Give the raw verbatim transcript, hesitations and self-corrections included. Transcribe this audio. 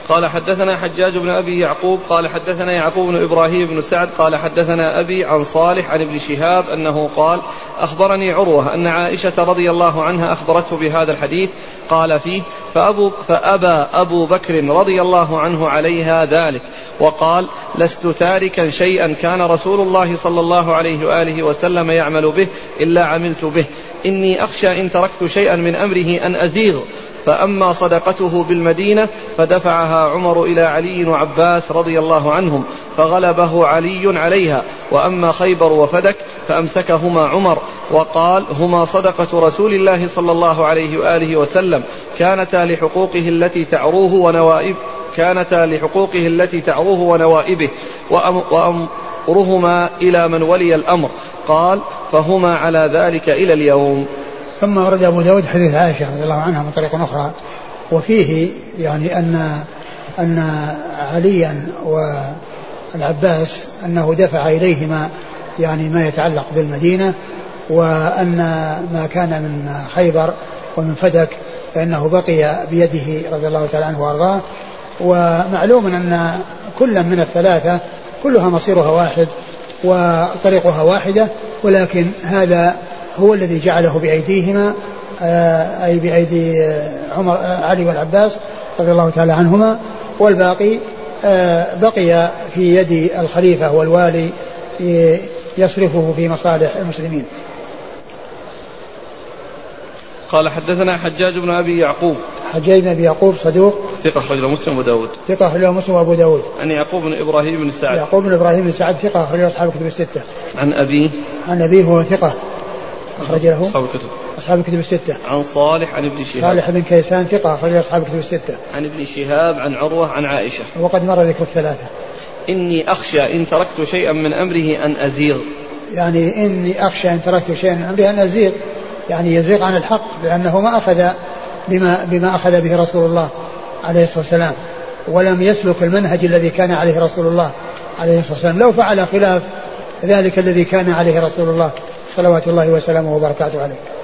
قال حدثنا حجاج بن أبي يعقوب قال حدثنا يعقوب بن إبراهيم بن سعد قال حدثنا أبي عن صالح عن ابن شهاب أنه قال أخبرني عروة أن عائشة رضي الله عنها أخبرته بهذا الحديث قال فيه فأبو فأبى أبو بكر رضي الله عنه عليها ذلك وقال لست تاركا شيئا كان رسول الله صلى الله عليه وآله وسلم يعمل به إلا عملت به إني أخشى إن تركت شيئا من أمره أن أزيغ. فأما صدقته بالمدينة فدفعها عمر إلى علي وعباس رضي الله عنهم فغلبه علي عليها، وأما خيبر وفدك فأمسكهما عمر وقال هما صدقة رسول الله صلى الله عليه وآله وسلم كانتا لحقوقه التي تعروه ونوائب كانتا لحقوقه التي تعروه ونوائبه وأمرهما إلى من ولي الأمر. قال فهما على ذلك إلى اليوم. ثم ورد أبو داود حديث عائشة رضي الله عنها من طريق أخرى وفيه يعني أن أن عليا والعباس أنه دفع إليهما يعني ما يتعلق بالمدينة، وأن ما كان من خيبر ومن فدك فإنه بقي بيده رضي الله تعالى عنه وأرضاه. ومعلوم أن كل من الثلاثة كلها مصيرها واحد وطريقها واحدة، ولكن هذا هو الذي جعله بأيديهما أي بأيدي عمر علي والعباس رضي الله تعالى عنهما، والباقي بقي في يد الخليفة والوالي يصرفه في مصالح المسلمين. قال حدثنا حجاج بن أبي يعقوب حجاج بن أبي يعقوب صدوق ثقة أخرجه مسلم وأبو داود ثقة أخرجه مسلم وأبو داود عن يعقوب بن إبراهيم بن سعد يعقوب بن إبراهيم بن سعد ثقة أخرجه أصحاب الكتب الستة عن أبيه عن أبيه هو ثقة أخرج له أصحاب الكتب أصحاب الكتب الستة عن صالح عن ابن شهاب صالح بن كيسان ثقة أخرج أصحاب الكتب الستة عن ابن شهاب عن عروة عن عائشة. وقد مر ذكر الثلاثة. إني أخشى إن تركت شيئا من أمره أن أزيغ، يعني إني أخشى إن تركت شيئا من أمره أن أزيغ، يعني يزيغ عن الحق، لأنه ما أخذ بما, بما أخذ به رسول الله عليه الصلاة والسلام، ولم يسلك المنهج الذي كان عليه رسول الله عليه الصلاة والسلام. لو فعل خلاف ذلك الذي كان عليه رسول الله صلوات الله وسلامه وبركاته عليه.